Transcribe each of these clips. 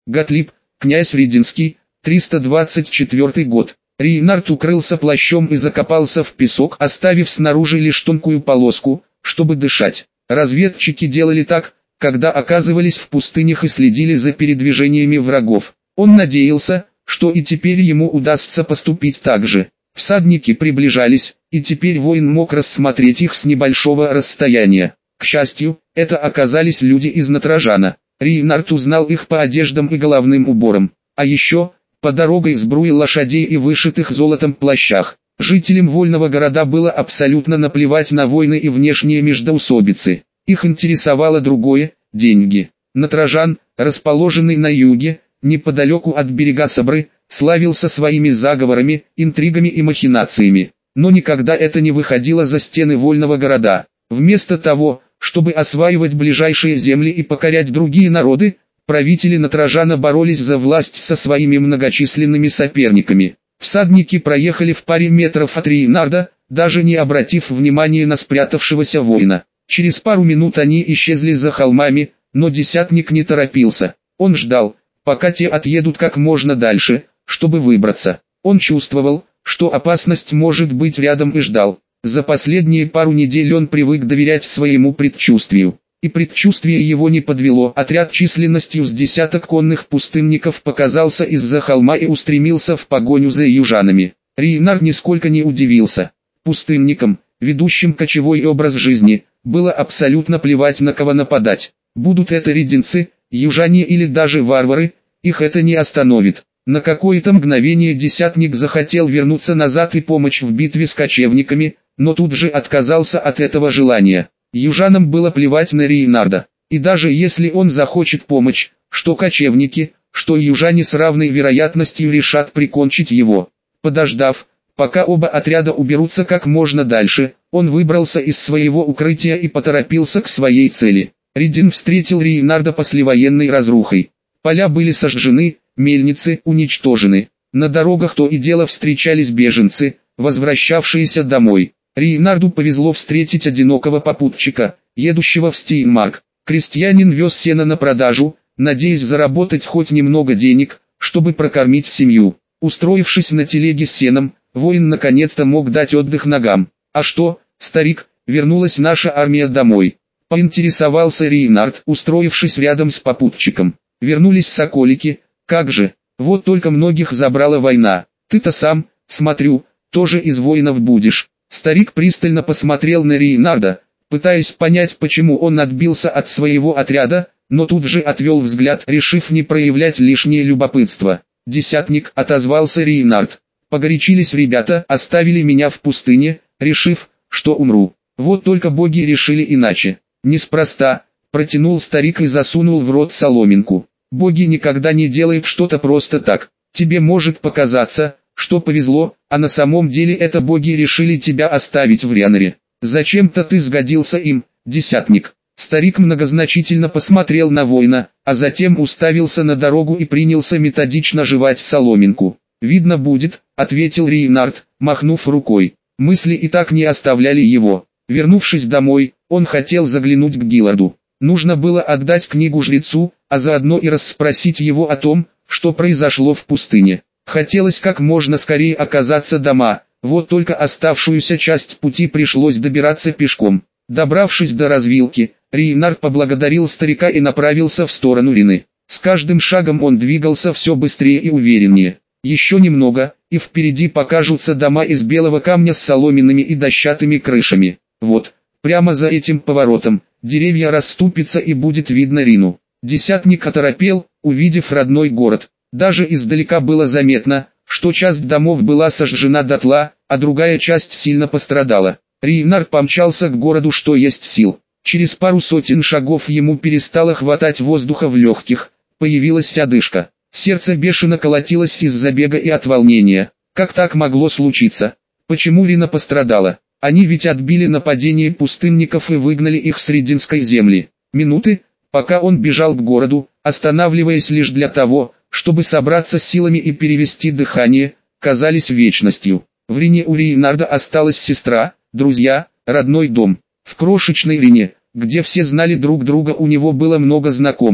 Готлиб, князь Ридинский, 324 год. Рейнард укрылся плащом и закопался в песок, оставив снаружи лишь тонкую полоску, чтобы дышать. Разведчики делали так, когда оказывались в пустынях и следили за передвижениями врагов. Он надеялся, что и теперь ему удастся поступить так же. Всадники приближались, и теперь воин мог рассмотреть их с небольшого расстояния. К счастью, это оказались люди из Натрожана. Рейнард узнал их по одеждам и головным уборам, а еще по дорогой сбруи лошадей и вышитых золотом плащах. Жителям вольного города было абсолютно наплевать на войны и внешние междоусобицы. Их интересовало другое – деньги. Натрожан, расположенный на юге, неподалеку от берега Сабры, славился своими заговорами, интригами и махинациями. Но никогда это не выходило за стены вольного города. Вместо того, чтобы осваивать ближайшие земли и покорять другие народы, правители Натрожана боролись за власть со своими многочисленными соперниками. Всадники проехали в паре метров от Рейнарда, даже не обратив внимания на спрятавшегося воина. Через пару минут они исчезли за холмами, но десятник не торопился. Он ждал, пока те отъедут как можно дальше, чтобы выбраться. Он чувствовал, что опасность может быть рядом и ждал. За последние пару недель он привык доверять своему предчувствию. И предчувствие его не подвело. Отряд численностью с десяток конных пустынников показался из-за холма и устремился в погоню за южанами. Рейнард нисколько не удивился. Пустынникам, ведущим кочевой образ жизни, было абсолютно плевать, на кого нападать. Будут это ридинцы, южане или даже варвары, их это не остановит. На какое-то мгновение десятник захотел вернуться назад и помочь в битве с кочевниками, но тут же отказался от этого желания. Южанам было плевать на Рейнарда, и даже если он захочет помочь, что кочевники, что южане с равной вероятностью решат прикончить его. Подождав, пока оба отряда уберутся как можно дальше, он выбрался из своего укрытия и поторопился к своей цели. Ридин встретил Рейнарда послевоенной разрухой. Поля были сожжены, мельницы уничтожены. На дорогах то и дело встречались беженцы, возвращавшиеся домой. Рейнарду повезло встретить одинокого попутчика, едущего в Стейнмарк. Крестьянин вез сено на продажу, надеясь заработать хоть немного денег, чтобы прокормить семью. Устроившись на телеге с сеном, воин наконец-то мог дать отдых ногам. «А что, старик, вернулась наша армия домой?» — поинтересовался Рейнард, устроившись рядом с попутчиком. «Вернулись соколики, как же, вот только многих забрала война. Ты-то сам, смотрю, тоже из воинов будешь». Старик пристально посмотрел на Рейнарда, пытаясь понять, почему он отбился от своего отряда, но тут же отвел взгляд, решив не проявлять лишнее любопытство. «Десятник», — отозвался Рейнард. «Погорячились ребята, оставили меня в пустыне, решив, что умру. Вот только боги решили иначе. Неспроста», — протянул старик и засунул в рот соломинку. «Боги никогда не делают что-то просто так. Тебе может показаться, что повезло, а на самом деле это боги решили тебя оставить в Рянере. Зачем-то ты сгодился им, десятник». Старик многозначительно посмотрел на воина, а затем уставился на дорогу и принялся методично жевать соломинку. «Видно будет», — ответил Рейнард, махнув рукой. Мысли и так не оставляли его. Вернувшись домой, он хотел заглянуть к Гилларду. Нужно было отдать книгу жрецу, а заодно и расспросить его о том, что произошло в пустыне. Хотелось как можно скорее оказаться дома, вот только оставшуюся часть пути пришлось добираться пешком. Добравшись до развилки, Рейнард поблагодарил старика и направился в сторону Рины. С каждым шагом он двигался все быстрее и увереннее. Еще немного, и впереди покажутся дома из белого камня с соломенными и дощатыми крышами. Вот, прямо за этим поворотом, деревья расступятся и будет видно Рину. Десятник оторопел, увидев родной город. Даже издалека было заметно, что часть домов была сожжена дотла, а другая часть сильно пострадала. Рейнард помчался к городу что есть сил. Через пару сотен шагов ему перестало хватать воздуха в легких, появилась одышка. Сердце бешено колотилось из-за бега и от волнения. Как так могло случиться? Почему Рина пострадала? Они ведь отбили нападение пустынников и выгнали их с Ридинской земли. Минуты, пока он бежал к городу, останавливаясь лишь для того, чтобы собраться с силами и перевести дыхание, казались вечностью. В Рине у Рейнарда осталась сестра, друзья, родной дом. В крошечной Рине, где все знали друг друга, у него было много знакомых.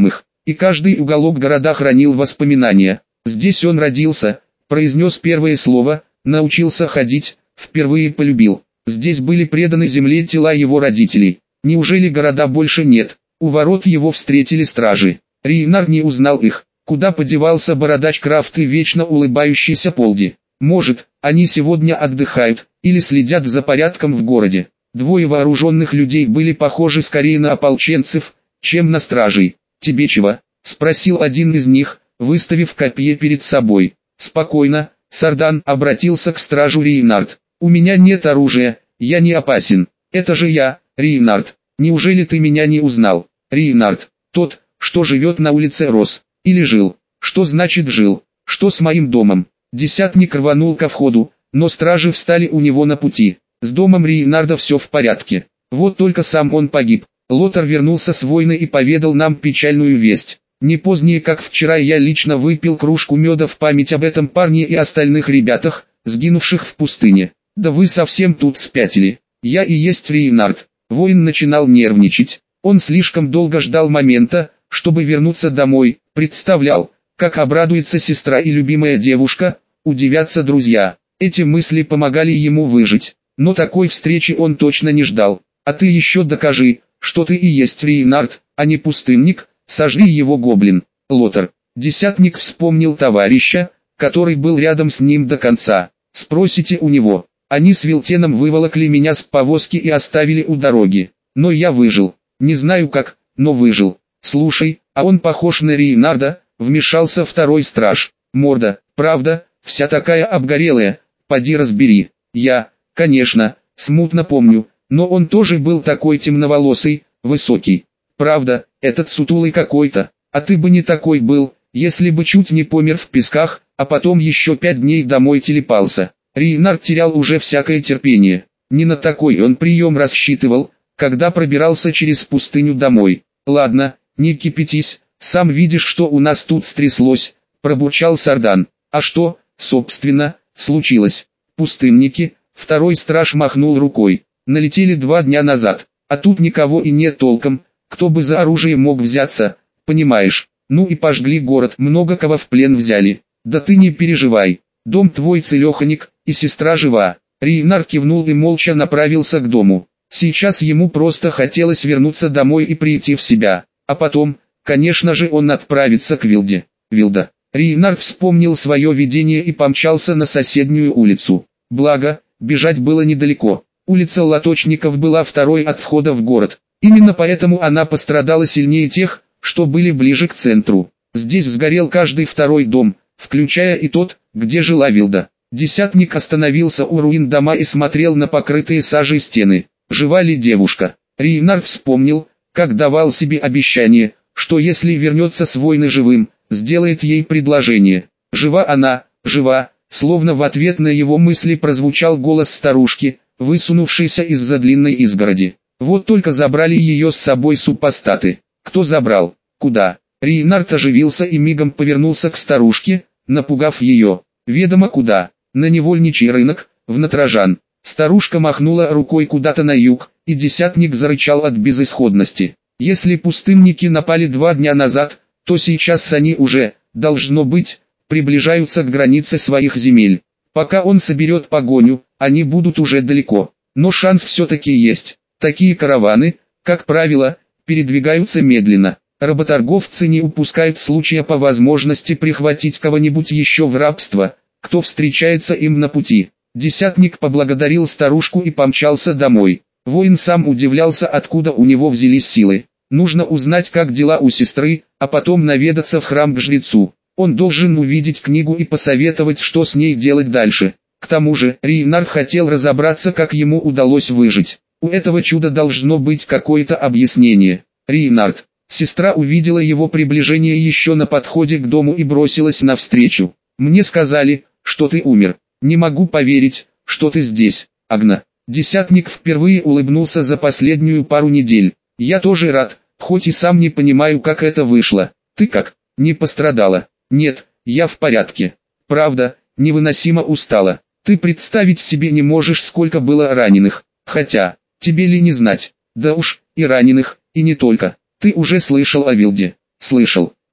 и каждый уголок города хранил воспоминания. Здесь он родился, произнес первое слово, научился ходить, впервые полюбил. Здесь были преданы земле тела его родителей. Неужели города больше нет? У ворот его встретили стражи. Рейнар не узнал их. Куда подевался бородач Крафт и вечно улыбающийся Полди? Может, они сегодня отдыхают, или следят за порядком в городе. Двое вооруженных людей были похожи скорее на ополченцев, чем на стражей. «Тебе чего?» — спросил один из них, выставив копье перед собой. «Спокойно», — Сардан обратился к стражу Рейнард. «У меня нет оружия, я не опасен. Это же я, Рейнард. Неужели ты меня не узнал?» «Рейнард, тот, что живет на улице Рос. Или жил. Что значит жил? Что с моим домом?» Десятник рванул ко входу, но стражи встали у него на пути. С домом Рейнарда все в порядке. Вот только сам он погиб. Лотар вернулся с войны и поведал нам печальную весть. Не позднее, как вчера, я лично выпил кружку меда в память об этом парне и остальных ребятах, сгинувших в пустыне. Да вы совсем тут спятили. Я и есть Рейнард. Воин начинал нервничать. Он слишком долго ждал момента, чтобы вернуться домой, представлял, как обрадуется сестра и любимая девушка, удивятся друзья. Эти мысли помогали ему выжить, но такой встречи он точно не ждал. «А ты еще докажи, что ты и есть Рейнард, а не пустынник, сожри его, гоблин, Лотар». Десятник вспомнил товарища, который был рядом с ним до конца. «Спросите у него». Они с Вилтеном выволокли меня с повозки и оставили у дороги. Но я выжил. Не знаю как, но выжил. «Слушай, а он похож на Рейнарда», — вмешался второй страж. «Морда, правда, вся такая обгорелая, поди разбери». Я, конечно, смутно помню, но он тоже был такой темноволосый, высокий. «Правда, этот сутулый какой-то, а ты бы не такой был, если бы чуть не помер в песках, а потом еще 5 дней домой телепался». Рейнард терял уже всякое терпение. Не на такой он прием рассчитывал, когда пробирался через пустыню домой. «Ладно, не кипятись, сам видишь, что у нас тут стряслось», — пробурчал Сардан. «А что, собственно, случилось?» «Пустынники», — второй страж махнул рукой, — «налетели 2 дня назад, а тут никого и нет толком, кто бы за оружие мог взяться, понимаешь? Ну и пожгли город, много кого в плен взяли. Да ты не переживай, дом твой целеханик, и сестра жива». Рейнар кивнул и молча направился к дому. Сейчас ему просто хотелось вернуться домой и прийти в себя, а потом, конечно же, он отправится к Вилде. «Вилда». Рейнар вспомнил свое видение и помчался на соседнюю улицу. Благо, бежать было недалеко. Улица Лоточников была второй от входа в город. Именно поэтому она пострадала сильнее тех, что были ближе к центру. Здесь сгорел каждый второй дом, включая и тот, где жила Вилда. Десятник остановился у руин дома и смотрел на покрытые сажей стены. Жива ли девушка? Рейнар вспомнил, как давал себе обещание, что если вернется с войны живым, сделает ей предложение. Жива она, жива, словно в ответ на его мысли прозвучал голос старушки, высунувшейся из-за длинной изгороди. Вот только забрали ее с собой супостаты. Кто забрал? Куда? Рейнард оживился и мигом повернулся к старушке, напугав ее. Ведомо куда. На невольничий рынок, в Натрожан. Старушка махнула рукой куда-то на юг, и десятник зарычал от безысходности. Если пустынники напали 2 дня назад, то сейчас они уже, должно быть, приближаются к границе своих земель. Пока он соберет погоню, они будут уже далеко. Но шанс все-таки есть. Такие караваны, как правило, передвигаются медленно. Работорговцы не упускают случая по возможности прихватить кого-нибудь еще в рабство, кто встречается им на пути. Десятник поблагодарил старушку и помчался домой. Воин сам удивлялся, откуда у него взялись силы. Нужно узнать, как дела у сестры, а потом наведаться в храм к жрецу. Он должен увидеть книгу и посоветовать, что с ней делать дальше. К тому же, Рейнар хотел разобраться, как ему удалось выжить. У этого чуда должно быть какое-то объяснение. «Рейнард». Сестра увидела его приближение еще на подходе к дому и бросилась навстречу. «Мне сказали, что ты умер. Не могу поверить, что ты здесь, Агна». Десятник впервые улыбнулся за последнюю пару недель. «Я тоже рад, хоть и сам не понимаю, как это вышло. Ты как, не пострадала?» «Нет, я в порядке. Правда, невыносимо устала. Ты представить себе не можешь, сколько было раненых. Хотя, тебе ли не знать? Да уж, и раненых, и не только. Ты уже слышал о Вилде?» «Слышал.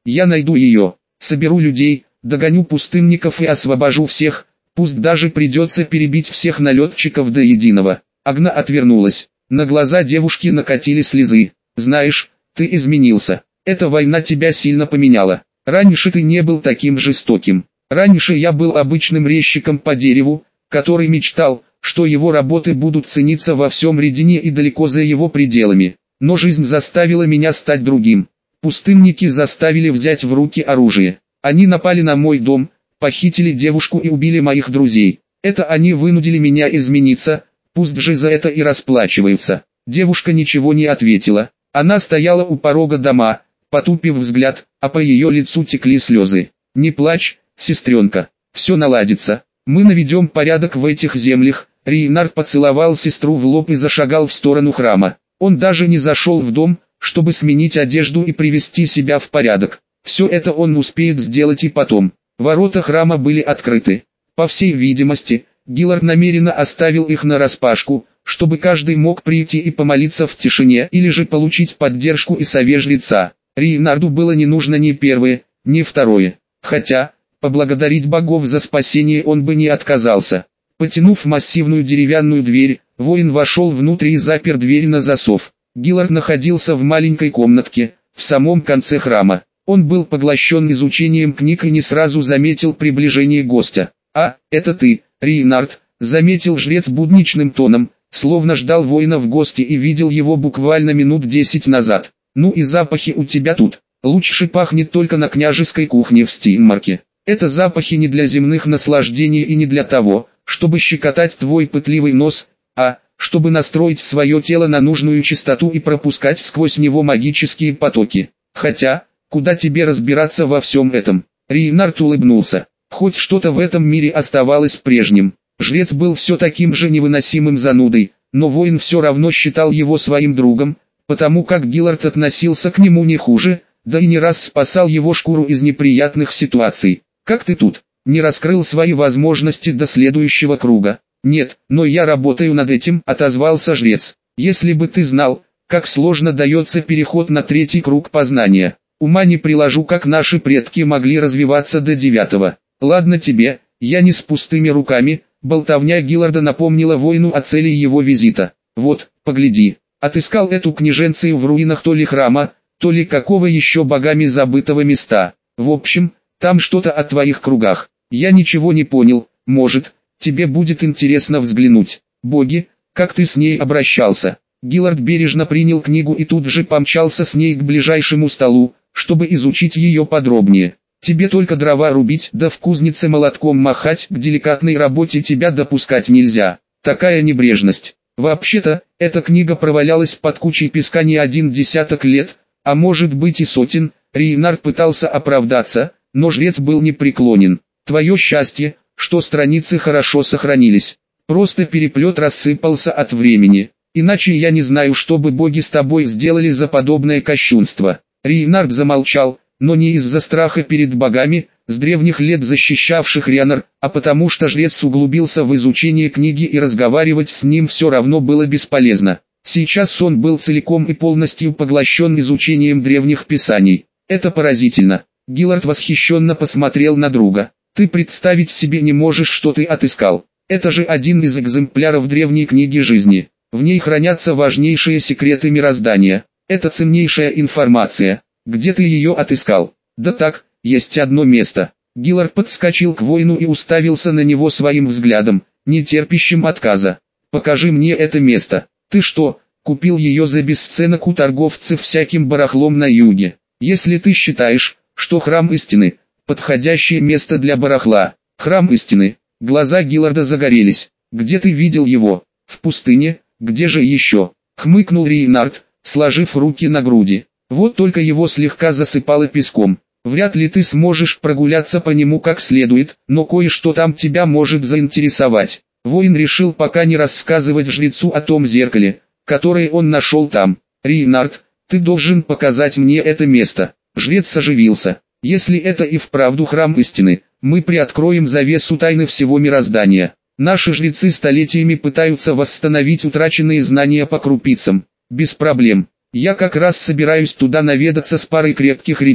Я найду ее, соберу людей, догоню пустынников и освобожу всех, пусть даже придется перебить всех налетчиков до единого. Агна отвернулась. На глаза девушки накатили слезы. Знаешь, ты изменился. Эта война тебя сильно поменяла. Раньше ты не был таким жестоким. Раньше я был обычным резчиком по дереву, который мечтал, что его работы будут цениться во всем Редине и далеко за его пределами. Но жизнь заставила меня стать другим. Пустынники заставили взять в руки оружие. Они напали на мой дом, похитили девушку и убили моих друзей. Это они вынудили меня измениться, пусть же за это и расплачиваются. Девушка ничего не ответила. Она стояла у порога дома, потупив взгляд, а по ее лицу текли слезы. «Не плачь, сестренка, все наладится. Мы наведем порядок в этих землях». Рейнард поцеловал сестру в лоб и зашагал в сторону храма. Он даже не зашел в дом, чтобы сменить одежду и привести себя в порядок. Все это он успеет сделать и потом. Ворота храма были открыты. По всей видимости, Гиллард намеренно оставил их нараспашку, чтобы каждый мог прийти и помолиться в тишине или же получить поддержку и совет жреца. Рейнарду было не нужно ни первое, ни второе. Хотя, поблагодарить богов за спасение он бы не отказался. Потянув массивную деревянную дверь, воин вошел внутрь и запер дверь на засов. Гиллард находился в маленькой комнатке, в самом конце храма. Он был поглощен изучением книг и не сразу заметил приближение гостя. «А, это ты, Рейнард», — заметил жрец будничным тоном, словно ждал воина в гости и видел его буквально минут 10 назад. «Ну и запахи у тебя тут. Лучше пахнет только на княжеской кухне в Стейнмарке. Это запахи не для земных наслаждений и не для того, чтобы щекотать твой пытливый нос, а чтобы настроить свое тело на нужную частоту и пропускать сквозь него магические потоки. Хотя, куда тебе разбираться во всем этом?» Рейнард улыбнулся. Хоть что-то в этом мире оставалось прежним. Жрец был все таким же невыносимым занудой, но воин все равно считал его своим другом, потому как Гиллард относился к нему не хуже, да и не раз спасал его шкуру из неприятных ситуаций. «Как ты тут? Не раскрыл свои возможности до следующего круга?» «Нет, но я работаю над этим», — отозвался жрец. «Если бы ты знал, как сложно дается переход на третий круг познания. Ума не приложу, как наши предки могли развиваться до 9-го. Ладно тебе, я не с пустыми руками». Болтовня Гилларда напомнила воину о цели его визита. «Вот, погляди, отыскал эту княженцию в руинах то ли храма, то ли какого еще богами забытого места. В общем, там что-то о твоих кругах. Я ничего не понял, может, тебе будет интересно взглянуть. Боги, как ты с ней обращался?» Гиллард бережно принял книгу и тут же помчался с ней к ближайшему столу, чтобы изучить ее подробнее. «Тебе только дрова рубить, да в кузнице молотком махать, к деликатной работе тебя допускать нельзя. Такая небрежность. Вообще-то, эта книга провалялась под кучей песка не один десяток лет, а может быть и сотен». Рейнард пытался оправдаться, но жрец был непреклонен. «Твое счастье, что страницы хорошо сохранились. Просто переплет рассыпался от времени. Иначе я не знаю, что бы боги с тобой сделали за подобное кощунство». Рейнард замолчал, но не из-за страха перед богами, с древних лет защищавших Ренар, а потому что жрец углубился в изучение книги и разговаривать с ним все равно было бесполезно. Сейчас он был целиком и полностью поглощен изучением древних писаний. «Это поразительно». Гиллард восхищенно посмотрел на друга. «Ты представить себе не можешь, что ты отыскал. Это же один из экземпляров древней книги жизни. В ней хранятся важнейшие секреты мироздания. Это ценнейшая информация. Где ты ее отыскал?» «Да так, есть одно место». Гиллард подскочил к воину и уставился на него своим взглядом, не терпящим отказа. «Покажи мне это место. Ты что, купил ее за бесценок у торговцев всяким барахлом на юге? Если ты считаешь, что храм истины – подходящее место для барахла». «Храм истины». Глаза Гилларда загорелись. «Где ты видел его? В пустыне? Где же еще?» – хмыкнул Рейнард, сложив руки на груди. «Вот только его слегка засыпало песком. Вряд ли ты сможешь прогуляться по нему как следует, но кое-что там тебя может заинтересовать». Воин решил пока не рассказывать жрецу о том зеркале, которое он нашел там. «Рейнард, ты должен показать мне это место». Жрец оживился. «Если это и вправду храм истины, мы приоткроем завесу тайны всего мироздания. Наши жрецы столетиями пытаются восстановить утраченные знания по крупицам. Без проблем. Я как раз собираюсь туда наведаться с парой крепких ребят.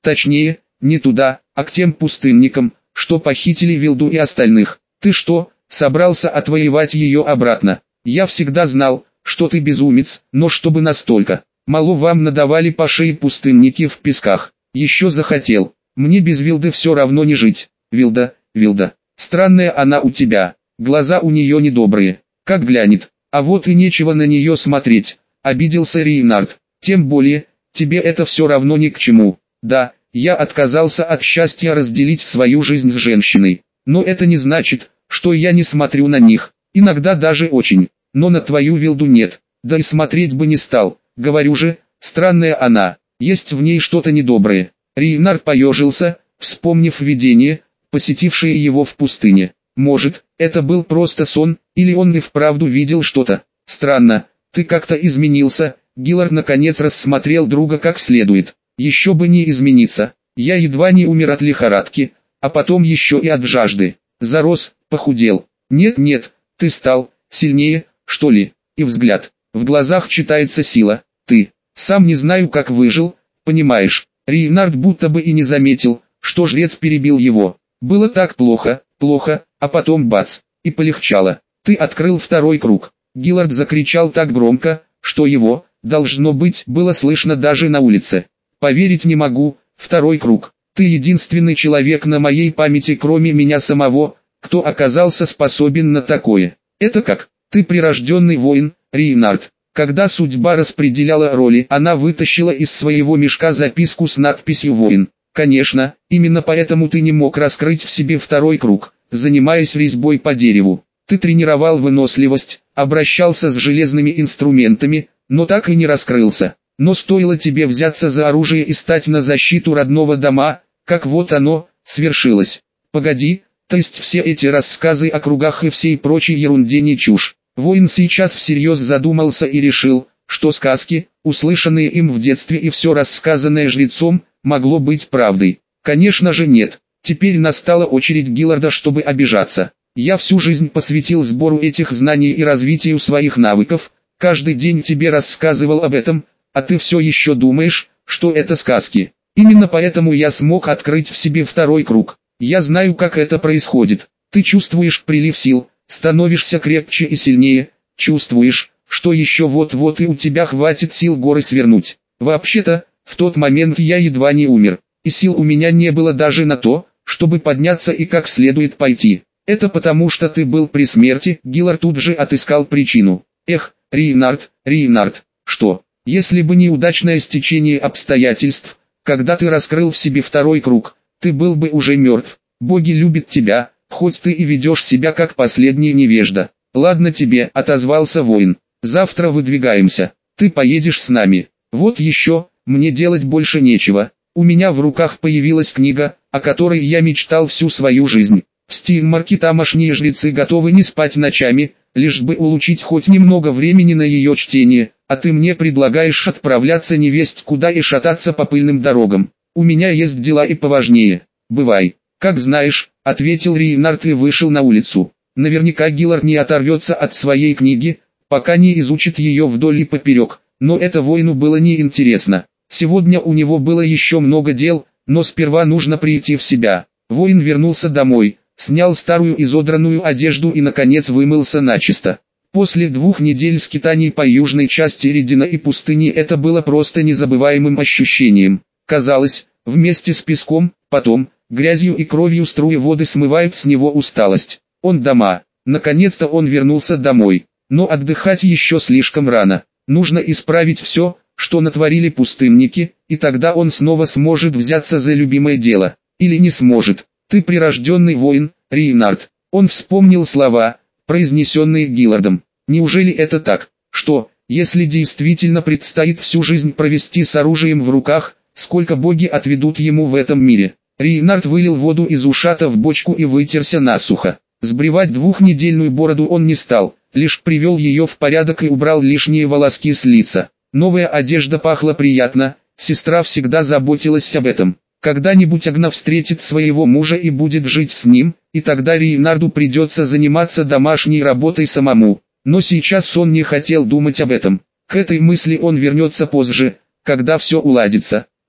Точнее, не туда, а к тем пустынникам, что похитили Вилду и остальных. Ты что, собрался отвоевать ее обратно? Я всегда знал, что ты безумец, но чтобы настолько. Мало вам надавали по шее пустынники в песках. Еще захотел. Мне без Вилды все равно не жить. Вилда, Вилда. Странная она у тебя. Глаза у нее недобрые. Как глянет. А вот и нечего на нее смотреть. Обиделся Рейнард. Тем более, тебе это все равно ни к чему. Да, я отказался от счастья разделить свою жизнь с женщиной. Но это не значит, что я не смотрю на них. Иногда даже очень. Но на твою Вилду нет. Да и смотреть бы не стал. Говорю же, странная она. Есть в ней что-то недоброе. Рейнард поежился, вспомнив видение, посетившее его в пустыне. Может, это был просто сон, или он и вправду видел что-то. Странно, ты как-то изменился. Гиллард наконец рассмотрел друга как следует. Еще бы не измениться. Я едва не умер от лихорадки, а потом еще и от жажды. Зарос, похудел. Нет, ты стал сильнее, что ли? И взгляд. В глазах читается сила. Ты. Сам не знаю, как выжил, понимаешь. Рейнард будто бы и не заметил, что жрец перебил его. Было так плохо, а потом бац, и полегчало. Ты открыл второй круг. Гиллард закричал так громко, что его, должно быть, было слышно даже на улице. Поверить не могу, второй круг. Ты единственный человек на моей памяти, кроме меня самого, кто оказался способен на такое. Это как? Ты прирожденный воин, Рейнард. Когда судьба распределяла роли, она вытащила из своего мешка записку с надписью «Воин». Конечно, именно поэтому ты не мог раскрыть в себе второй круг, занимаясь резьбой по дереву. Ты тренировал выносливость, обращался с железными инструментами, но так и не раскрылся. Но стоило тебе взяться за оружие и стать на защиту родного дома, как вот оно, свершилось. Погоди, то есть все эти рассказы о кругах и всей прочей ерунде не чушь. Воин сейчас всерьез задумался и решил, что сказки, услышанные им в детстве и все рассказанное жрецом, могло быть правдой. Конечно же нет. Теперь настала очередь Гилларда, чтобы обижаться. Я всю жизнь посвятил сбору этих знаний и развитию своих навыков, каждый день тебе рассказывал об этом, а ты все еще думаешь, что это сказки. Именно поэтому я смог открыть в себе второй круг. Я знаю, как это происходит. Ты чувствуешь прилив сил, становишься крепче и сильнее, чувствуешь, что еще вот-вот и у тебя хватит сил горы свернуть. Вообще-то, в тот момент я едва не умер, и сил у меня не было даже на то, чтобы подняться и как следует пойти. Это потому что ты был при смерти. Гиллард тут же отыскал причину. Эх, Рейнард, что, если бы не удачное стечение обстоятельств, когда ты раскрыл в себе второй круг, ты был бы уже мертв. Боги любят тебя, хоть ты и ведешь себя как последний невежда. Ладно тебе, отозвался воин. Завтра выдвигаемся. Ты поедешь с нами. Вот еще, мне делать больше нечего. У меня в руках появилась книга, о которой я мечтал всю свою жизнь. В Стинмарке тамошние жрецы готовы не спать ночами, лишь бы улучшить хоть немного времени на ее чтение, а ты мне предлагаешь отправляться невесть куда и шататься по пыльным дорогам. У меня есть дела и поважнее. Бывай. Как знаешь, ответил Рейнард и вышел на улицу. Наверняка Гиллард не оторвется от своей книги, пока не изучит ее вдоль и поперек, но это воину было неинтересно. Сегодня у него было еще много дел, но сперва нужно прийти в себя. Воин вернулся домой, снял старую изодранную одежду и наконец вымылся начисто. После 2 недель скитаний по южной части Редина и пустыни это было просто незабываемым ощущением. Казалось, вместе с песком, потом, грязью и кровью струи воды смывают с него усталость. Он дома. Наконец-то он вернулся домой. Но отдыхать еще слишком рано. Нужно исправить все, что натворили пустынники, и тогда он снова сможет взяться за любимое дело. Или не сможет. Ты прирожденный воин, Рейнард. Он вспомнил слова, произнесенные Гиллардом. Неужели это так? Что, если действительно предстоит всю жизнь провести с оружием в руках, сколько боги отведут ему в этом мире? Рейнард вылил воду из ушата в бочку и вытерся насухо. Сбривать 2-недельную бороду он не стал, лишь привел ее в порядок и убрал лишние волоски с лица. Новая одежда пахла приятно, сестра всегда заботилась об этом. Когда-нибудь Агна встретит своего мужа и будет жить с ним, и тогда Рейнарду придется заниматься домашней работой самому. Но сейчас он не хотел думать об этом. К этой мысли он вернется позже, когда все уладится.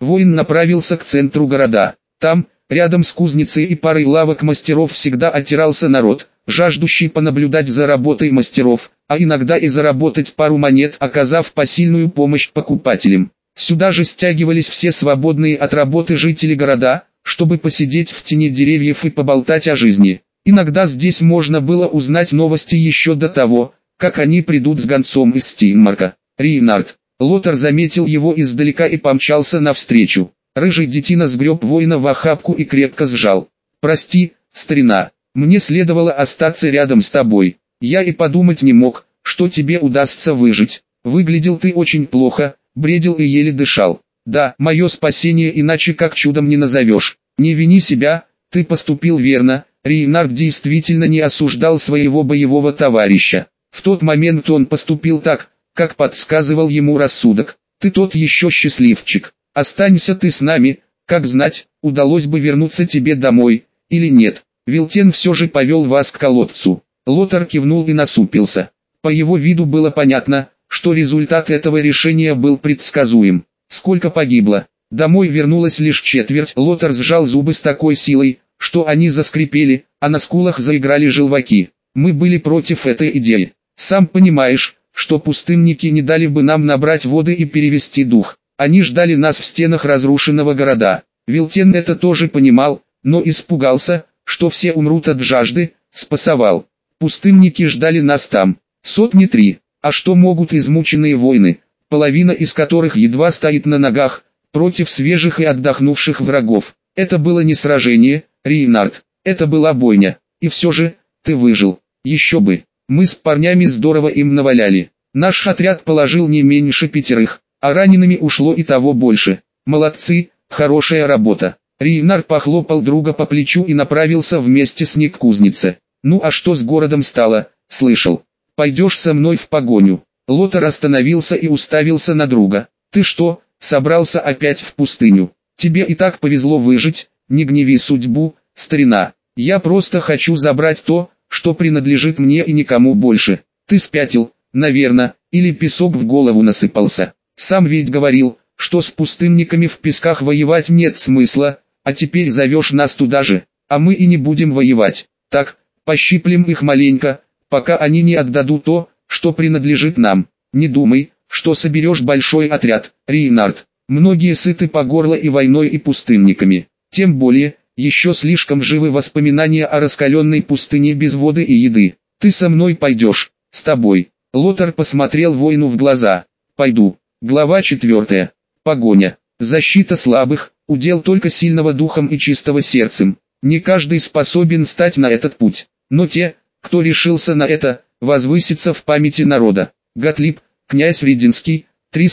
Воин направился к центру города. Там, рядом с кузницей и парой лавок мастеров, всегда отирался народ, жаждущий понаблюдать за работой мастеров, а иногда и заработать пару монет, оказав посильную помощь покупателям. Сюда же стягивались все свободные от работы жители города, чтобы посидеть в тени деревьев и поболтать о жизни. Иногда здесь можно было узнать новости еще до того, как они придут с гонцом из Стейнмарка. Рейнард. Лотар заметил его издалека и помчался навстречу. Рыжий детина сгреб воина в охапку и крепко сжал. «Прости, старина, мне следовало остаться рядом с тобой. Я и подумать не мог, что тебе удастся выжить. Выглядел ты очень плохо, бредил и еле дышал. Да, мое спасение иначе как чудом не назовешь. Не вини себя, ты поступил верно». Рейнард действительно не осуждал своего боевого товарища. В тот момент он поступил так, как подсказывал ему рассудок. Ты тот еще счастливчик. Останься ты с нами, как знать, удалось бы вернуться тебе домой, или нет. Вилтен все же повел вас к колодцу. Лотар кивнул и насупился. По его виду было понятно, что результат этого решения был предсказуем. Сколько погибло? Домой вернулось лишь четверть. Лотар сжал зубы с такой силой, что они заскрипели, а на скулах заиграли желваки. Мы были против этой идеи. Сам понимаешь, что пустынники не дали бы нам набрать воды и перевести дух. Они ждали нас в стенах разрушенного города. Вилтен это тоже понимал, но испугался, что все умрут от жажды, спасовал. Пустынники ждали нас там. Сотни 3. А что могут измученные воины, половина из которых едва стоит на ногах, против свежих и отдохнувших врагов? Это было не сражение, Рейнард, это была бойня. И все же, ты выжил. Еще бы. Мы с парнями здорово им наваляли. Наш отряд положил не меньше 5, а ранеными ушло и того больше. Молодцы, хорошая работа. Рейнард похлопал друга по плечу и направился вместе с ним к кузнице. Ну а что с городом стало, слышал? Пойдешь со мной в погоню? Лотар остановился и уставился на друга. Ты что, собрался опять в пустыню? Тебе и так повезло выжить, не гневи судьбу, старина. Я просто хочу забрать то, что принадлежит мне и никому больше. Ты спятил, наверное, или песок в голову насыпался. Сам ведь говорил, что с пустынниками в песках воевать нет смысла, а теперь зовешь нас туда же, а мы и не будем воевать. Так, пощиплем их маленько, пока они не отдадут то, что принадлежит нам. Не думай, что соберешь большой отряд, Рейнард. Многие сыты по горло и войной, и пустынниками. Тем более, еще слишком живы воспоминания о раскаленной пустыне без воды и еды. Ты со мной пойдешь, с тобой. Лотар посмотрел воину в глаза. Пойду. Глава 4. Погоня. Защита слабых, удел только сильного духом и чистого сердцем. Не каждый способен стать на этот путь. Но те, кто решился на это, возвысятся в памяти народа. Готлиб, князь Ридинский,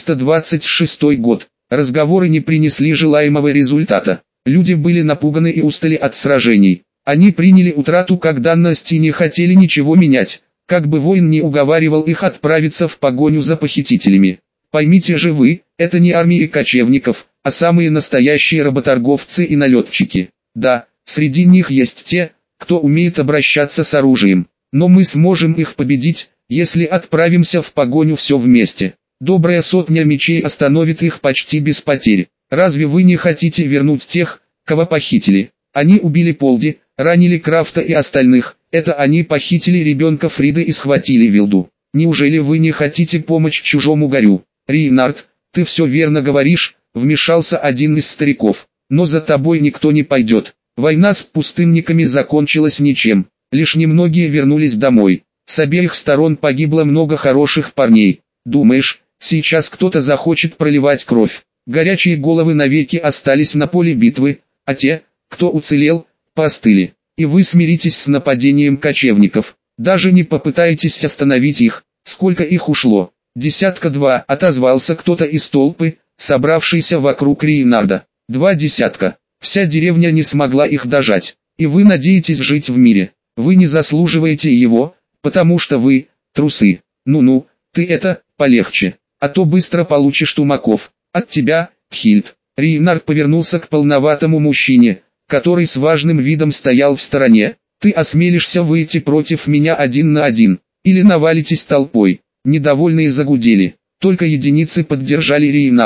326 год. Разговоры не принесли желаемого результата. Люди были напуганы и устали от сражений. Они приняли утрату как данность и не хотели ничего менять, как бы воин не уговаривал их отправиться в погоню за похитителями. Поймите же вы, это не армии кочевников, а самые настоящие работорговцы и налетчики. Да, среди них есть те, кто умеет обращаться с оружием, но мы сможем их победить, если отправимся в погоню все вместе. Добрая сотня мечей остановит их почти без потерь. Разве вы не хотите вернуть тех, кого похитили? Они убили Полди, ранили Крафта и остальных. Это они похитили ребенка Фриды и схватили Вилду. Неужели вы не хотите помочь чужому горю? Рейнард, ты все верно говоришь, вмешался один из стариков. Но за тобой никто не пойдет. Война с пустынниками закончилась ничем. Лишь немногие вернулись домой. С обеих сторон погибло много хороших парней. Думаешь, сейчас кто-то захочет проливать кровь? Горячие головы навеки остались на поле битвы, а те, кто уцелел, поостыли. И вы смиритесь с нападением кочевников. Даже не попытаетесь остановить их. Сколько их ушло? 2 отозвался кто-то из толпы, собравшийся вокруг Рейнарда. 2 десятка. Вся деревня не смогла их дожать. И вы надеетесь жить в мире. Вы не заслуживаете его, потому что вы, трусы. Ну-ну, ты это, полегче, а то быстро получишь тумаков. От тебя, Хильд. Рейнард повернулся к полноватому мужчине, который с важным видом стоял в стороне. Ты осмелишься выйти против меня 1 на 1, или навалитесь толпой? Недовольные загудели, только единицы поддержали Рейнарда.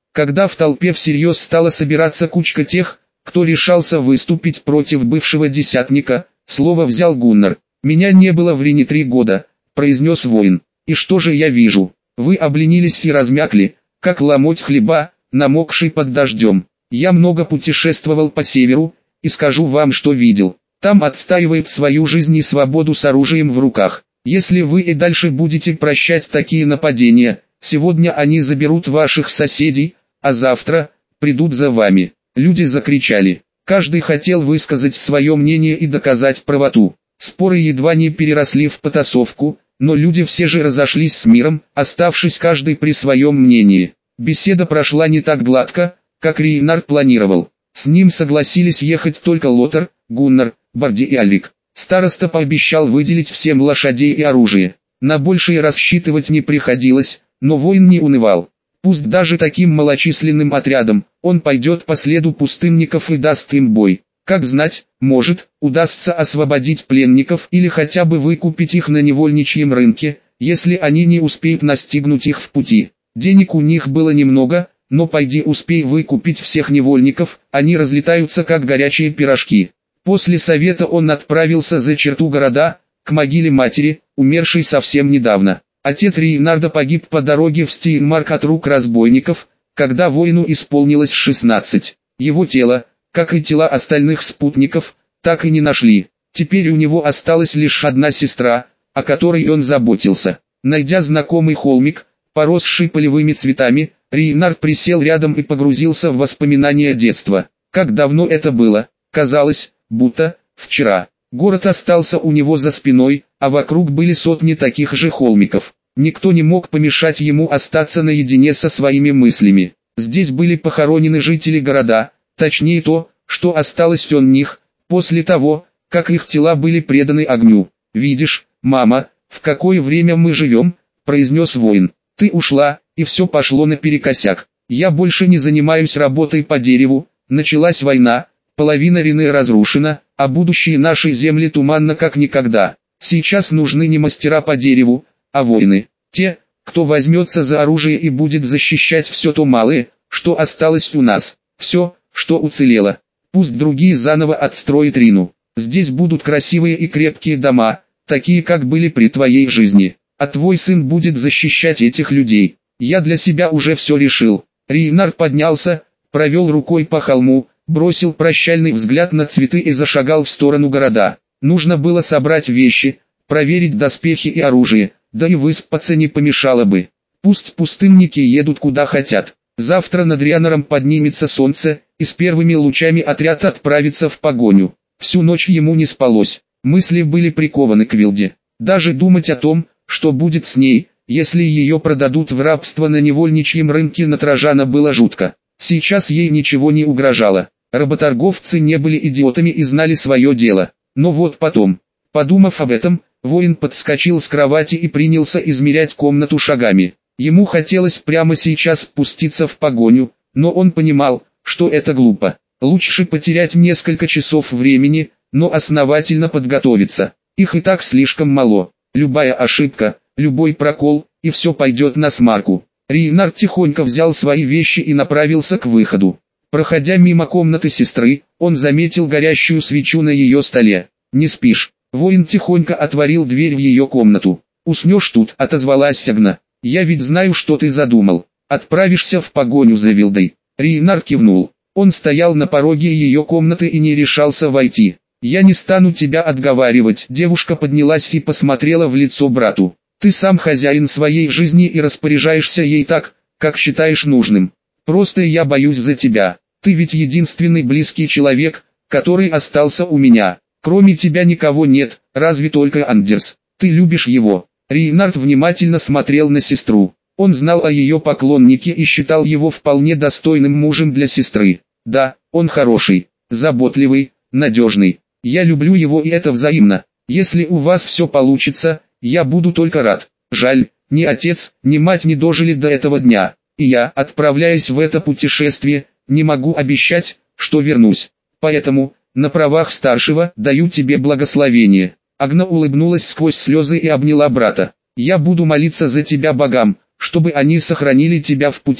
Когда в толпе всерьез стала собираться кучка тех, кто решался выступить против бывшего десятника, слово взял Гуннар. «Меня не было в Рине 3 года», — произнес воин. «И что же я вижу? Вы обленились и размякли, как ломоть хлеба, намокший под дождем. Я много путешествовал по северу, и скажу вам, что видел. Там отстаивает свою жизнь и свободу с оружием в руках. Если вы и дальше будете прощать такие нападения, сегодня они заберут ваших соседей, а завтра придут за вами». Люди закричали. Каждый хотел высказать свое мнение и доказать правоту. Споры едва не переросли в потасовку, но люди все же разошлись с миром, оставшись каждый при своем мнении. Беседа прошла не так гладко, как Рейнард планировал. С ним согласились ехать только Лотар, Гуннар, Барди и Альрик. Староста пообещал выделить всем лошадей и оружие. На большее рассчитывать не приходилось, но воин не унывал. Пусть даже таким малочисленным отрядом, он пойдет по следу пустынников и даст им бой. Как знать, может, удастся освободить пленников или хотя бы выкупить их на невольничьем рынке, если они не успеют настигнуть их в пути. Денег у них было немного, но пойди успей выкупить всех невольников, они разлетаются как горячие пирожки. После совета он отправился за черту города, к могиле матери, умершей совсем недавно. Отец Рейнарда погиб по дороге в Стейнмарк от рук разбойников, когда воину исполнилось 16. Его тело, как и тела остальных спутников, так и не нашли. Теперь у него осталась лишь одна сестра, о которой он заботился. Найдя знакомый холмик, поросший полевыми цветами, Рейнард присел рядом и погрузился в воспоминания детства. Как давно это было, казалось, будто вчера. Город остался у него за спиной, а вокруг были сотни таких же холмиков. Никто не мог помешать ему остаться наедине со своими мыслями. Здесь были похоронены жители города, точнее то, что осталось от них, после того, как их тела были преданы огню. «Видишь, мама, в какое время мы живем», — произнес воин. «Ты ушла, и все пошло наперекосяк. Я больше не занимаюсь работой по дереву, началась война, половина Рины разрушена, а будущее нашей земли туманно как никогда. Сейчас нужны не мастера по дереву, а воины. Те, кто возьмется за оружие и будет защищать все то малое, что осталось у нас, все, что уцелело. Пусть другие заново отстроят Рину. Здесь будут красивые и крепкие дома, такие как были при твоей жизни. А твой сын будет защищать этих людей. Я для себя уже все решил». Рейнард поднялся, провел рукой по холму, бросил прощальный взгляд на цветы и зашагал в сторону города. Нужно было собрать вещи, проверить доспехи и оружие, да и выспаться не помешало бы. Пусть пустынники едут куда хотят. Завтра над Рианором поднимется солнце, и с первыми лучами отряд отправится в погоню. Всю ночь ему не спалось, мысли были прикованы к Вилде. Даже думать о том, что будет с ней, если ее продадут в рабство на невольничьем рынке на Тражана, было жутко. Сейчас ей ничего не угрожало. Работорговцы не были идиотами и знали свое дело. Но вот потом, подумав об этом, воин подскочил с кровати и принялся измерять комнату шагами. Ему хотелось прямо сейчас спуститься в погоню, но он понимал, что это глупо. Лучше потерять несколько часов времени, но основательно подготовиться. Их и так слишком мало. Любая ошибка, любой прокол, и все пойдет насмарку. Рейнард тихонько взял свои вещи и направился к выходу. Проходя мимо комнаты сестры, он заметил горящую свечу на ее столе. «Не спишь?» Воин тихонько отворил дверь в ее комнату. «Уснешь тут», — отозвалась Агна. «Я ведь знаю, что ты задумал. Отправишься в погоню за Вилдой». Рейнард кивнул. Он стоял на пороге ее комнаты и не решался войти. «Я не стану тебя отговаривать». Девушка поднялась и посмотрела в лицо брату. «Ты сам хозяин своей жизни и распоряжаешься ей так, как считаешь нужным. Просто я боюсь за тебя. Ты ведь единственный близкий человек, который остался у меня. Кроме тебя никого нет, разве только Андерс. Ты любишь его». Рейнард внимательно смотрел на сестру. Он знал о ее поклоннике и считал его вполне достойным мужем для сестры. «Да, он хороший, заботливый, надежный. Я люблю его, и это взаимно. Если у вас все получится, я буду только рад. Жаль, ни отец, ни мать не дожили до этого дня. И я, отправляясь в это путешествие, не могу обещать, что вернусь. Поэтому, на правах старшего, даю тебе благословение». Агна улыбнулась сквозь слезы и обняла брата. «Я буду молиться за тебя богам, чтобы они сохранили тебя в пути.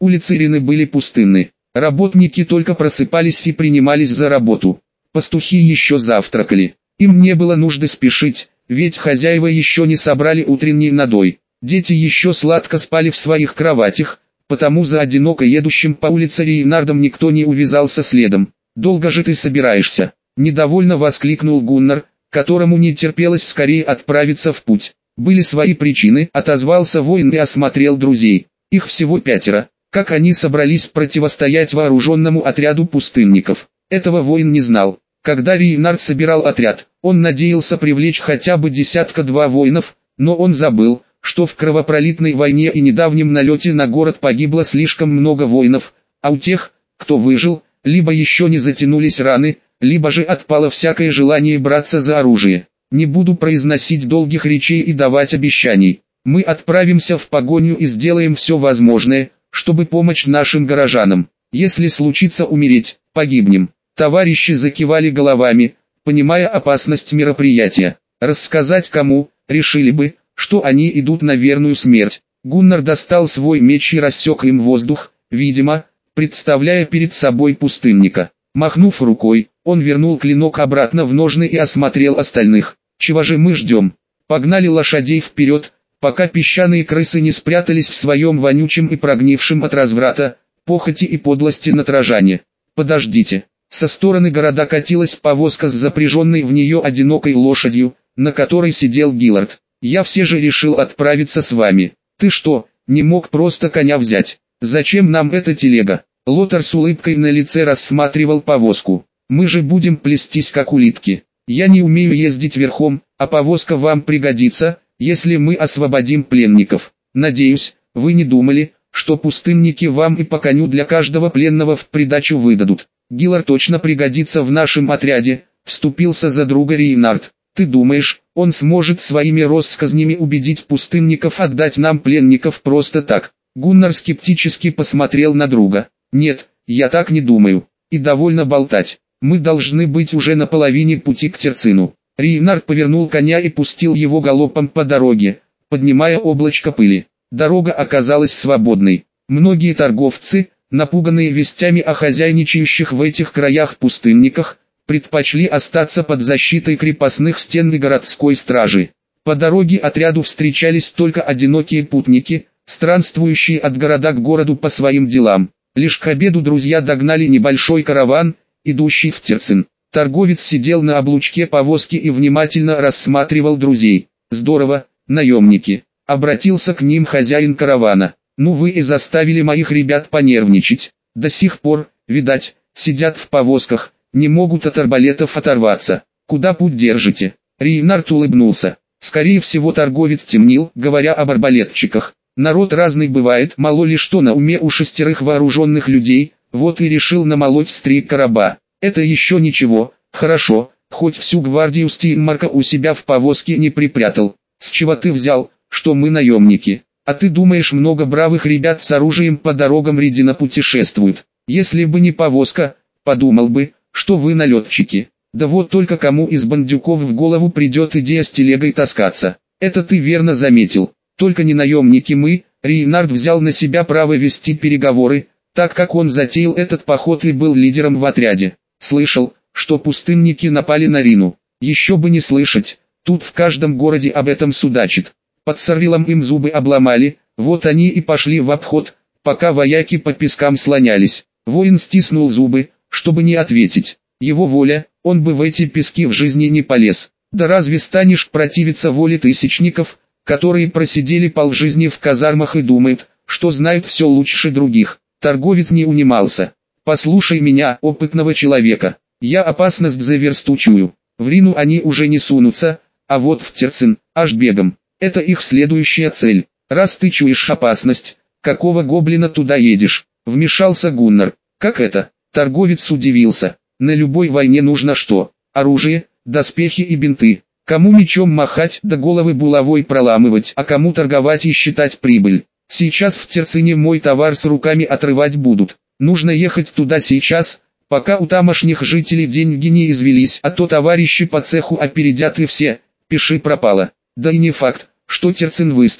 Улицы Рины были пустынны. Работники только просыпались и принимались за работу. Пастухи еще завтракали. Им не было нужды спешить, ведь хозяева еще не собрали утренний надой. Дети еще сладко спали в своих кроватях, потому за одиноко едущим по улице Рейнардом никто не увязался следом. «Долго же ты собираешься?» – недовольно воскликнул Гуннар, которому не терпелось скорее отправиться в путь. «Были свои причины», – отозвался воин и осмотрел друзей. Их всего 5. Как они собрались противостоять вооруженному отряду пустынников? Этого воин не знал. Когда Рейнард собирал отряд, он надеялся привлечь хотя бы 10-2 воинов, но он забыл, что в кровопролитной войне и недавнем налете на город погибло слишком много воинов, а у тех, кто выжил, либо еще не затянулись раны, либо же отпало всякое желание браться за оружие. Не буду произносить долгих речей и давать обещаний. Мы отправимся в погоню и сделаем все возможное, чтобы помочь нашим горожанам. Если случится умереть, погибнем. Товарищи закивали головами, понимая опасность мероприятия. Рассказать кому, решили бы, что они идут на верную смерть. Гуннар достал свой меч и рассек им воздух, видимо, представляя перед собой пустынника. Махнув рукой, он вернул клинок обратно в ножны и осмотрел остальных. «Чего же мы ждем? Погнали лошадей вперед, пока песчаные крысы не спрятались в своем вонючем и прогнившем от разврата, похоти и подлости натражане. Подождите». Со стороны города катилась повозка с запряженной в нее одинокой лошадью, на которой сидел Гиллард. «Я все же решил отправиться с вами. Ты что, не мог просто коня взять? Зачем нам эта телега?» Лотар с улыбкой на лице рассматривал повозку. «Мы же будем плестись как улитки. Я не умею ездить верхом, а повозка вам пригодится, если мы освободим пленников. Надеюсь, вы не думали, что пустынники вам и по коню для каждого пленного в придачу выдадут. Гиллард точно пригодится в нашем отряде», — вступился за друга Рейнард. «Ты думаешь, он сможет своими россказнями убедить пустынников отдать нам пленников просто так?» Гуннар скептически посмотрел на друга. «Нет, я так не думаю. И довольно болтать. Мы должны быть уже на половине пути к Терцину». Рейнард повернул коня и пустил его галопом по дороге, поднимая облачко пыли. Дорога оказалась свободной. Многие торговцы, напуганные вестями о хозяйничающих в этих краях пустынниках, предпочли остаться под защитой крепостных стен и городской стражи. По дороге отряду встречались только одинокие путники, странствующие от города к городу по своим делам. Лишь к обеду друзья догнали небольшой караван, идущий в Терцин. Торговец сидел на облучке повозки и внимательно рассматривал друзей. «Здорово, наемники», — обратился к ним хозяин каравана. «Ну вы и заставили моих ребят понервничать. До сих пор, видать, сидят в повозках, не могут от арбалетов оторваться. Куда путь держите?» Рейнард улыбнулся. Скорее всего торговец темнил, говоря об арбалетчиках. Народ разный бывает, мало ли что на уме у 6 вооруженных людей, вот и решил намолоть стрик раба. Это еще ничего, хорошо, хоть всю гвардию Стинмарка у себя в повозке не припрятал. С чего ты взял, что мы наемники? А ты думаешь, много бравых ребят с оружием по дорогам Ридина путешествуют? Если бы не повозка, подумал бы, что вы налетчики. Да вот только кому из бандюков в голову придет идея с телегой таскаться. Это ты верно заметил. Только не наемники мы. Рейнард взял на себя право вести переговоры, так как он затеял этот поход и был лидером в отряде. Слышал, что пустынники напали на Рину. Еще бы не слышать, тут в каждом городе об этом судачат. Под Сарвилом им зубы обломали, вот они и пошли в обход, пока вояки по пескам слонялись. Воин стиснул зубы, чтобы не ответить. Его воля, он бы в эти пески в жизни не полез. Да разве станешь противиться воле тысячников, которые просидели полжизни в казармах и думают, что знают все лучше других? Торговец не унимался. «Послушай меня, опытного человека, я опасность за версту чую. В Рину они уже не сунутся, а вот в Терцин, аж бегом. Это их следующая цель. Раз ты чуешь опасность, какого гоблина туда едешь?» Вмешался Гуннар. «Как это?» Торговец удивился. «На любой войне нужно что? Оружие, доспехи и бинты. Кому мечом махать да головы булавой проламывать, а кому торговать и считать прибыль. Сейчас в Терцине мой товар с руками отрывать будут. Нужно ехать туда сейчас, пока у тамошних жителей деньги не извелись, а то товарищи по цеху опередят и все, пиши пропало. Да и не факт, что Терцин выстоит.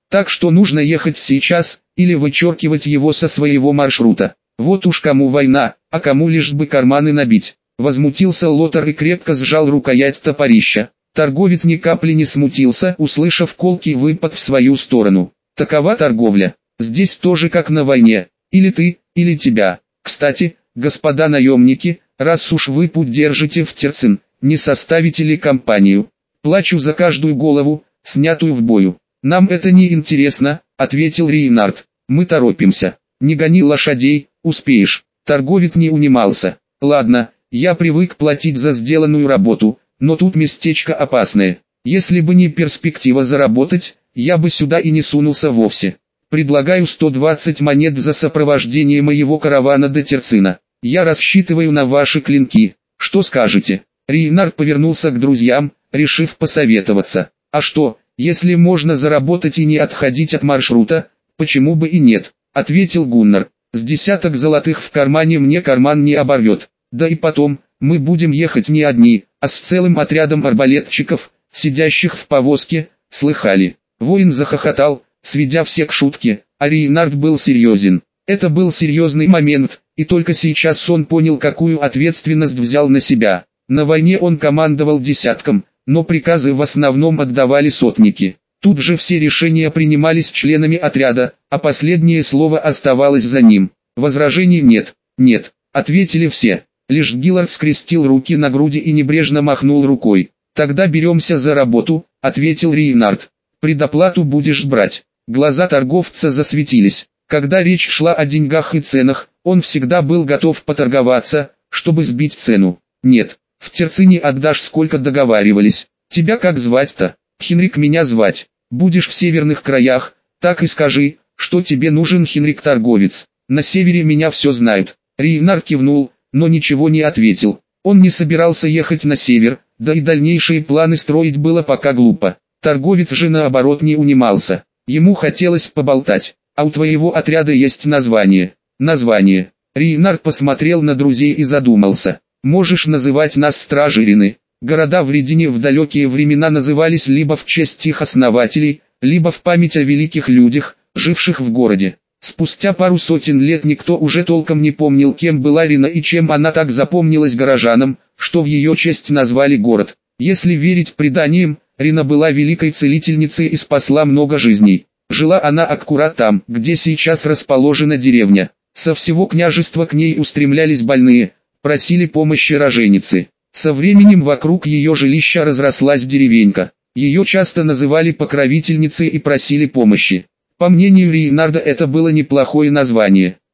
Так что нужно ехать сейчас, или вычеркивать его со своего маршрута. Вот уж кому война, а кому лишь бы карманы набить. Возмутился Лотар и крепко сжал рукоять топорища. Торговец ни капли не смутился, услышав колкий выпад в свою сторону. Такова торговля. Здесь тоже как на войне. Или ты, или тебя. Кстати, господа наемники, раз уж вы путь держите в Терцин, не составите ли компанию? Плачу за каждую голову, снятую в бою. Нам это не интересно, ответил Рейнард. Мы торопимся. Не гони лошадей, успеешь. Торговец не унимался. Ладно, я привык платить за сделанную работу, но тут местечко опасное. Если бы не перспектива заработать, я бы сюда и не сунулся вовсе. Предлагаю 120 монет за сопровождение моего каравана до Терцина. Я рассчитываю на ваши клинки. Что скажете? Рейнард повернулся к друзьям, решив посоветоваться. А что, если можно заработать и не отходить от маршрута, почему бы и нет? Ответил Гуннар. С десяток золотых в кармане мне карман не оборвет. Да и потом, мы будем ехать не одни, а с целым отрядом арбалетчиков, сидящих в повозке, слыхали. Воин захохотал, сведя все к шутке, а Рейнард был серьезен. Это был серьезный момент, и только сейчас он понял, какую ответственность взял на себя. На войне он командовал десятком, но приказы в основном отдавали сотники. Тут же все решения принимались членами отряда, а последнее слово оставалось за ним. Возражений нет, нет, ответили все. Лишь Гиллард скрестил руки на груди и небрежно махнул рукой. «Тогда беремся за работу», — ответил Рейнард. «Предоплату будешь брать». Глаза торговца засветились. Когда речь шла о деньгах и ценах, он всегда был готов поторговаться, чтобы сбить цену. «Нет, в Терцине отдашь, сколько договаривались. Тебя как звать-то?» «Хенрик меня звать. Будешь в северных краях, так и скажи, что тебе нужен Хенрик-торговец. На севере меня все знают». Рейнард кивнул, но ничего не ответил. Он не собирался ехать на север, да и дальнейшие планы строить было пока глупо. Торговец же наоборот не унимался. Ему хотелось поболтать. «А у твоего отряда есть название?» «Название». Рейнард посмотрел на друзей и задумался. «Можешь называть нас Стражирины». Города в Редине в далекие времена назывались либо в честь их основателей, либо в память о великих людях, живших в городе. Спустя пару сотен лет никто уже толком не помнил, кем была Рина и чем она так запомнилась горожанам, что в ее честь назвали город. Если верить преданиям, Рина была великой целительницей и спасла много жизней. Жила она аккурат там, где сейчас расположена деревня. Со всего княжества к ней устремлялись больные, просили помощи роженицы. Со временем вокруг ее жилища разрослась деревенька. Ее часто называли покровительницей и просили помощи. По мнению Рейнарда, это было неплохое название.